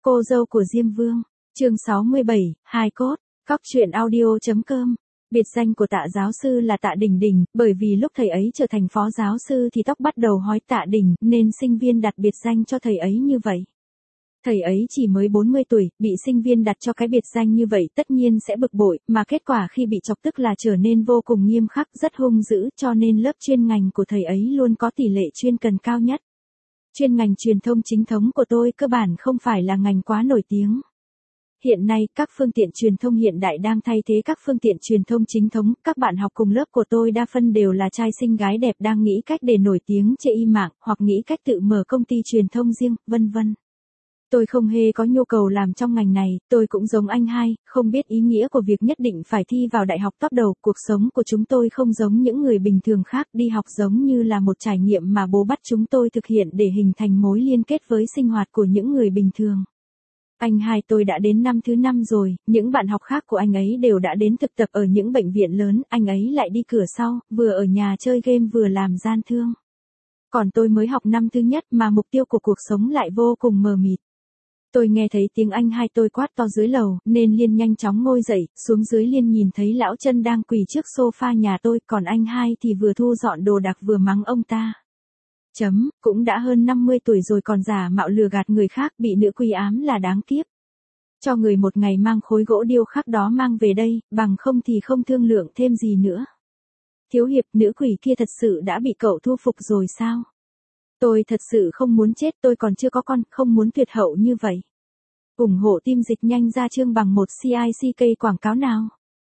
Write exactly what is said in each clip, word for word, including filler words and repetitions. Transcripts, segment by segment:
Cô dâu của Diêm Vương, chương sáu mươi bảy, hài cốt, cóc truyện audio.com. Biệt danh của Tạ giáo sư là Tạ Đình Đình, bởi vì lúc thầy ấy trở thành phó giáo sư thì tóc bắt đầu hói Tạ Đình, nên sinh viên đặt biệt danh cho thầy ấy như vậy. Thầy ấy chỉ mới bốn mươi tuổi, bị sinh viên đặt cho cái biệt danh như vậy tất nhiên sẽ bực bội, mà kết quả khi bị chọc tức là trở nên vô cùng nghiêm khắc, rất hung dữ, cho nên lớp chuyên ngành của thầy ấy luôn có tỷ lệ chuyên cần cao nhất. Chuyên ngành truyền thông chính thống của tôi cơ bản không phải là ngành quá nổi tiếng. Hiện nay, các phương tiện truyền thông hiện đại đang thay thế các phương tiện truyền thông chính thống, các bạn học cùng lớp của tôi đa phân đều là trai xinh gái đẹp đang nghĩ cách để nổi tiếng trên y mạng, hoặc nghĩ cách tự mở công ty truyền thông riêng, vân vân. Tôi không hề có nhu cầu làm trong ngành này, tôi cũng giống anh hai, không biết ý nghĩa của việc nhất định phải thi vào đại học top đầu. Cuộc sống của chúng tôi không giống những người bình thường khác, đi học giống như là một trải nghiệm mà bố bắt chúng tôi thực hiện để hình thành mối liên kết với sinh hoạt của những người bình thường. Anh hai tôi đã đến năm thứ năm rồi, những bạn học khác của anh ấy đều đã đến thực tập ở những bệnh viện lớn, anh ấy lại đi cửa sau, vừa ở nhà chơi game vừa làm gian thương. Còn tôi mới học năm thứ nhất mà mục tiêu của cuộc sống lại vô cùng mờ mịt. Tôi nghe thấy tiếng anh hai tôi quát to dưới lầu, nên liền nhanh chóng ngồi dậy, xuống dưới liền nhìn thấy lão Chân đang quỳ trước sofa nhà tôi, còn anh hai thì vừa thu dọn đồ đạc vừa mắng ông ta. Chấm, cũng đã hơn năm mươi tuổi rồi còn giả mạo lừa gạt người khác, bị nữ quỷ ám là đáng kiếp. Cho người một ngày mang khối gỗ điêu khắc đó mang về đây, bằng không thì không thương lượng thêm gì nữa. Thiếu hiệp, nữ quỷ kia thật sự đã bị cậu thu phục rồi sao? Tôi thật sự không muốn chết, tôi còn chưa có con, không muốn tuyệt hậu như vậy. ủng hộ team dịch nhanh ra chương bằng một xê i xê ca quảng cáo nào.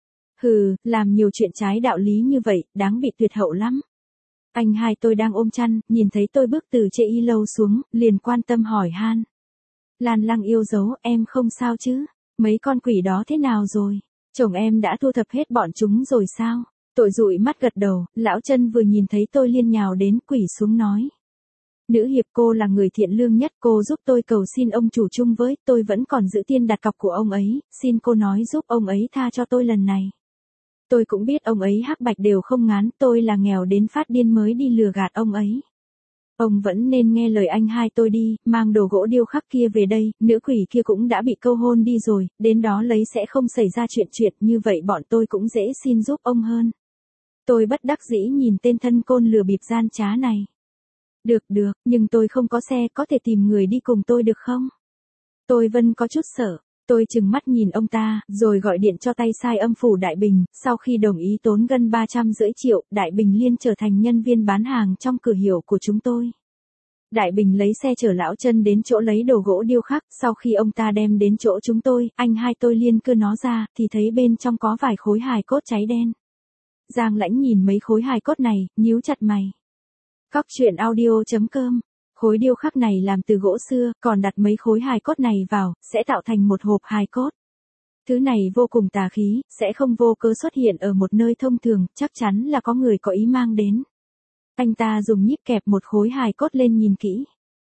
Hừ, làm nhiều chuyện trái đạo lý như vậy, đáng bị tuyệt hậu lắm. Anh hai tôi đang ôm chăn, nhìn thấy tôi bước từ trên y lâu xuống, liền quan tâm hỏi han. Lan Lăng yêu dấu, em không sao chứ? Mấy con quỷ đó thế nào rồi? Chồng em đã thu thập hết bọn chúng rồi sao? Tôi dụi mắt gật đầu, lão Chân vừa nhìn thấy tôi liền nhào đến quỷ xuống nói. Nữ hiệp, cô là người thiện lương nhất, cô giúp tôi cầu xin ông chủ chung với, tôi vẫn còn giữ tiền đặt cọc của ông ấy, xin cô nói giúp ông ấy tha cho tôi lần này. Tôi cũng biết ông ấy hắc bạch đều không ngán, tôi là nghèo đến phát điên mới đi lừa gạt ông ấy. Ông vẫn nên nghe lời anh hai tôi đi, mang đồ gỗ điêu khắc kia về đây, nữ quỷ kia cũng đã bị câu hôn đi rồi, đến đó lấy sẽ không xảy ra chuyện chuyện như vậy, bọn tôi cũng dễ xin giúp ông hơn. Tôi bất đắc dĩ nhìn tên thân côn lừa bịp gian trá này. Được được, nhưng tôi không có xe, có thể tìm người đi cùng tôi được không? Tôi vẫn có chút sợ. Tôi trừng mắt nhìn ông ta, rồi gọi điện cho tay sai âm phủ Đại Bình, sau khi đồng ý tốn gần ba trăm rưỡi triệu, Đại Bình liên trở thành nhân viên bán hàng trong cửa hiệu của chúng tôi. Đại Bình lấy xe chở lão Chân đến chỗ lấy đồ gỗ điêu khắc, sau khi ông ta đem đến chỗ chúng tôi, anh hai tôi liên cưa nó ra, thì thấy bên trong có vài khối hài cốt cháy đen. Giang Lãnh nhìn mấy khối hài cốt này, nhíu chặt mày. Cóc truyện audio.com. Khối điêu khắc này làm từ gỗ xưa, còn đặt mấy khối hài cốt này vào, sẽ tạo thành một hộp hài cốt. Thứ này vô cùng tà khí, sẽ không vô cớ xuất hiện ở một nơi thông thường, chắc chắn là có người có ý mang đến. Anh ta dùng nhíp kẹp một khối hài cốt lên nhìn kỹ.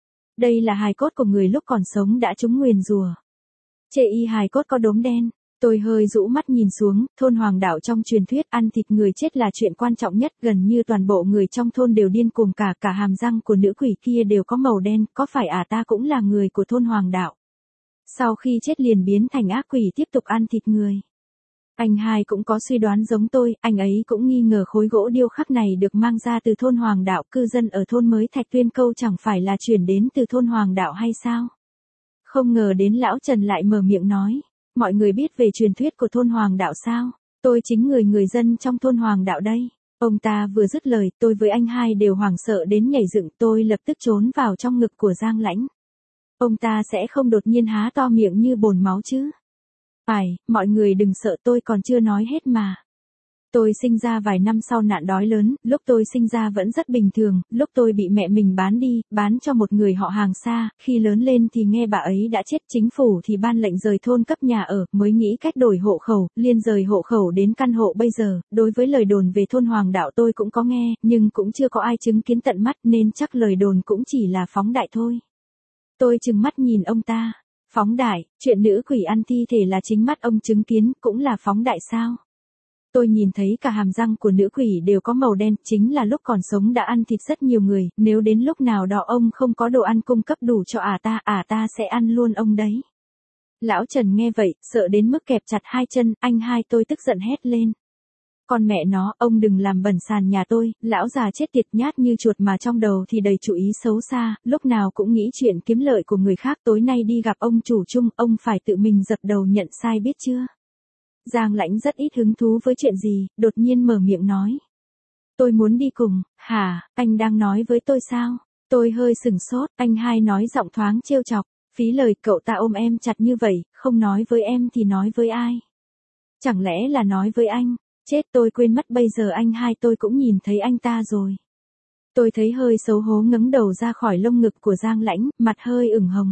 Đây là hài cốt của người lúc còn sống đã trúng nguyền rủa. Chê y hài cốt có đốm đen. Tôi hơi rũ mắt nhìn xuống, thôn Hoàng Đạo trong truyền thuyết ăn thịt người chết là chuyện quan trọng nhất, gần như toàn bộ người trong thôn đều điên cuồng, cả cả hàm răng của nữ quỷ kia đều có màu đen, có phải à ta cũng là người của thôn Hoàng Đạo. Sau khi chết liền biến thành ác quỷ tiếp tục ăn thịt người. Anh hai cũng có suy đoán giống tôi, anh ấy cũng nghi ngờ khối gỗ điêu khắc này được mang ra từ thôn Hoàng Đạo, cư dân ở thôn mới Thạch Tuyên Câu chẳng phải là chuyển đến từ thôn Hoàng Đạo hay sao? Không ngờ đến lão Trần lại mở miệng nói. Mọi người biết về truyền thuyết của thôn Hoàng Đạo sao? Tôi chính người người dân trong thôn Hoàng Đạo đây. Ông ta vừa dứt lời, tôi với anh hai đều hoảng sợ đến nhảy dựng, tôi lập tức trốn vào trong ngực của Giang Lãnh. Ông ta sẽ không đột nhiên há to miệng như bồn máu chứ? Phải, mọi người đừng sợ, tôi còn chưa nói hết mà. Tôi sinh ra vài năm sau nạn đói lớn, lúc tôi sinh ra vẫn rất bình thường, lúc tôi bị mẹ mình bán đi, bán cho một người họ hàng xa, khi lớn lên thì nghe bà ấy đã chết, chính phủ thì ban lệnh rời thôn cấp nhà ở, mới nghĩ cách đổi hộ khẩu, liền rời hộ khẩu đến căn hộ bây giờ. Đối với lời đồn về thôn Hoàng Đạo tôi cũng có nghe, nhưng cũng chưa có ai chứng kiến tận mắt nên chắc lời đồn cũng chỉ là phóng đại thôi. Tôi trừng mắt nhìn ông ta. Phóng đại, chuyện nữ quỷ ăn thi thể là chính mắt ông chứng kiến, cũng là phóng đại sao? Tôi nhìn thấy cả hàm răng của nữ quỷ đều có màu đen, chính là lúc còn sống đã ăn thịt rất nhiều người, nếu đến lúc nào đó ông không có đồ ăn cung cấp đủ cho ả ta, ả ta sẽ ăn luôn ông đấy. Lão Trần nghe vậy, sợ đến mức kẹp chặt hai chân, anh hai tôi tức giận hét lên. Con mẹ nó, ông đừng làm bẩn sàn nhà tôi, lão già chết tiệt nhát như chuột mà trong đầu thì đầy chủ ý xấu xa, lúc nào cũng nghĩ chuyện kiếm lợi của người khác. Tối nay đi gặp ông chủ chung, ông phải tự mình dập đầu nhận sai biết chưa? Giang Lãnh rất ít hứng thú với chuyện gì, đột nhiên mở miệng nói. Tôi muốn đi cùng. Hả, anh đang nói với tôi sao? Tôi hơi sừng sốt, anh hai nói giọng thoáng trêu chọc. Phí lời, cậu ta ôm em chặt như vậy, không nói với em thì nói với ai? Chẳng lẽ là nói với anh? Chết, tôi quên mất bây giờ anh hai tôi cũng nhìn thấy anh ta rồi. Tôi thấy hơi xấu hổ ngẩng đầu ra khỏi lông ngực của Giang Lãnh, mặt hơi ửng hồng.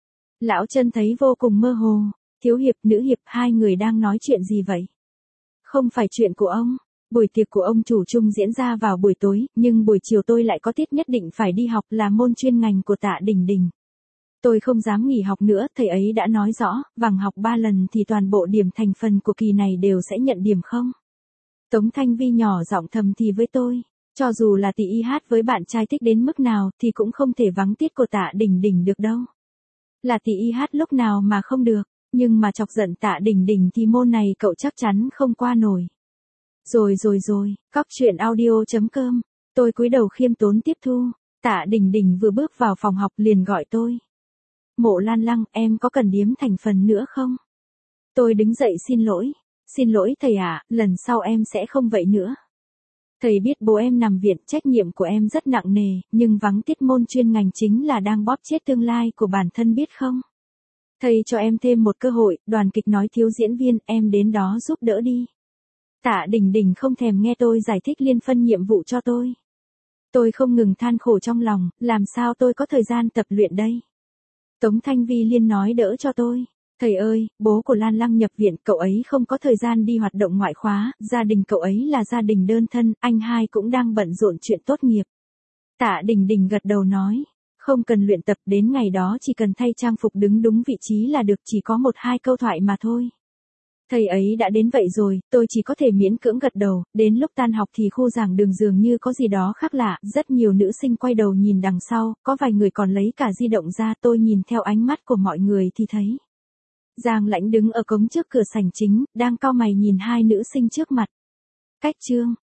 Lão Trân thấy vô cùng mơ hồ. Thiếu hiệp, nữ hiệp, hai người đang nói chuyện gì vậy? Không phải chuyện của ông. Buổi tiệc của ông chủ chung diễn ra vào buổi tối, nhưng buổi chiều tôi lại có tiết nhất định phải đi học, là môn chuyên ngành của Tạ Đình Đình. Tôi không dám nghỉ học nữa, thầy ấy đã nói rõ, bằng học ba lần thì toàn bộ điểm thành phần của kỳ này đều sẽ nhận điểm không. Tống Thanh Vi nhỏ giọng thầm thì với tôi, cho dù là tỷ y hát với bạn trai thích đến mức nào thì cũng không thể vắng tiết của Tạ Đình Đình được đâu. Là tỷ y hát lúc nào mà không được, nhưng mà chọc giận Tạ Đình Đình thì môn này cậu chắc chắn không qua nổi. Rồi rồi rồi, cóc truyện audio chấm com, tôi cúi đầu khiêm tốn tiếp thu. Tạ Đình Đình vừa bước vào phòng học liền gọi tôi. Mộ Lan Lăng, em có cần điếm thành phần nữa không? Tôi đứng dậy xin lỗi. Xin lỗi thầy ạ, à, lần sau em sẽ không vậy nữa. Thầy biết bố em nằm viện, trách nhiệm của em rất nặng nề, nhưng vắng tiết môn chuyên ngành chính là đang bóp chết tương lai của bản thân biết không? Thầy cho em thêm một cơ hội, đoàn kịch nói thiếu diễn viên, em đến đó giúp đỡ đi. Tạ Đình Đình không thèm nghe tôi giải thích liên phân nhiệm vụ cho tôi. Tôi không ngừng than khổ trong lòng, làm sao tôi có thời gian tập luyện đây? Tống Thanh Vi liên nói đỡ cho tôi. Thầy ơi, bố của Lan Lăng nhập viện, cậu ấy không có thời gian đi hoạt động ngoại khóa, gia đình cậu ấy là gia đình đơn thân, anh hai cũng đang bận rộn chuyện tốt nghiệp. Tạ Đình Đình gật đầu nói, không cần luyện tập, đến ngày đó chỉ cần thay trang phục đứng đúng vị trí là được, chỉ có một hai câu thoại mà thôi. Thầy ấy đã đến vậy rồi, tôi chỉ có thể miễn cưỡng gật đầu. Đến lúc tan học thì khu giảng đường dường như có gì đó khác lạ, rất nhiều nữ sinh quay đầu nhìn đằng sau, có vài người còn lấy cả di động ra. Tôi nhìn theo ánh mắt của mọi người thì thấy Giang Lãnh đứng ở cổng trước cửa sảnh chính, đang cau mày nhìn hai nữ sinh trước mặt. Cách chương